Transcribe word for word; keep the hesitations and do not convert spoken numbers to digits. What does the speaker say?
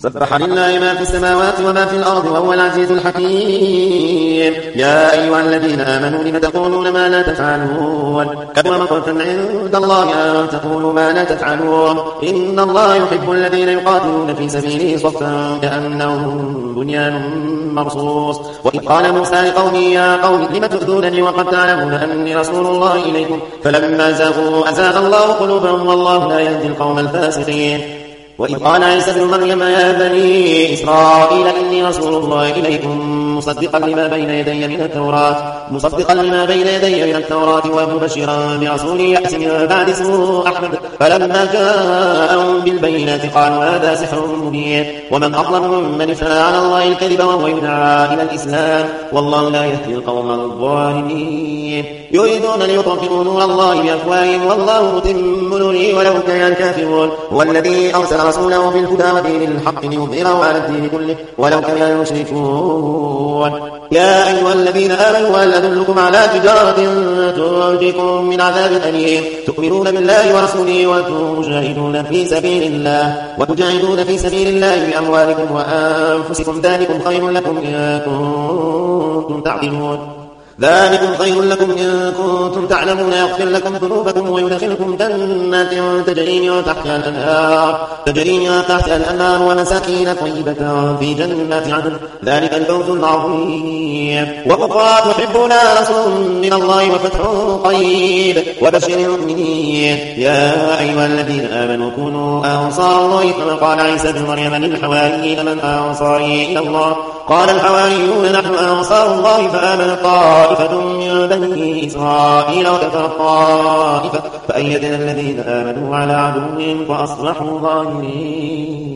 سبح لله ما في السماوات وما في الأرض وهو العزيز الحكيم. يا أيها الذين آمنوا لم تقولون ما لا تفعلون كبر مقتا عند الله أن تقولوا ما لا تفعلون إن الله يحب الذين يقاتلون في سبيله صفا كأنهم بنيان مرصوص. وإذ قال موسى لقومه يا قوم لم تؤذونني وقد تعلمون أني رسول الله إليكم فلما زاغوا أزاغ الله قلوبهم والله لا يهدي القوم الفاسقين. وإذ قال عيسى ابن مريم يا بني إسرائيل إني رسول الله إليكم مصدقا لما بين يدي من التوراة مصدقا لما بين يدي من التوراة ومبشرا برسول يأتي من بعد اسمه أحمد. فلما جاءهم بالبينات قالوا هذا سحر مبين ومن أظلم من افترى على الله الكذب وهو يدعى إلى الإسلام والله لا يهدي القوم الظالمين. يريدون ليطفئوا نور الله بأفواههم والله متم نوره ولو كره الكافرون. هو الذي أرسل رسوله بالهدى ودين الحق ليظهره على الدين كله ولو كره المشركون. يا أيها الذين آمنوا هل أدلكم على تجارة تنجيكم من عذاب أليم تؤمنون بالله ورسوله وتجاهدون في سبيل الله وتجاهدون في سبيل الله بأموالكم وأنفسكم ذلكم خير لكم إن كنتم تعقلون ذلكم خير لكم إن كنتم تعلمون يغفر لكم ذنوبكم ويدخلكم جنات تجري من تحتها الأنهار تجري من تحتها الأنهار ومساكين طيبة في جنات عدن ذلك الفوز العظيم. وأخرى تحبونها نصر من الله وفتح قريب وبشر المؤمنين. يا أيها الذين آمنوا كونوا أنصار الله كما قال عيسى ابن مريم للحواريين من أنصاري إلى الله قال الحواريون نحن أنصار الله فآمن طائفة من بني إسرائيل وكفر طائفة فأيدنا الذين آمنوا على عدوهم فأصبحوا ظاهرين.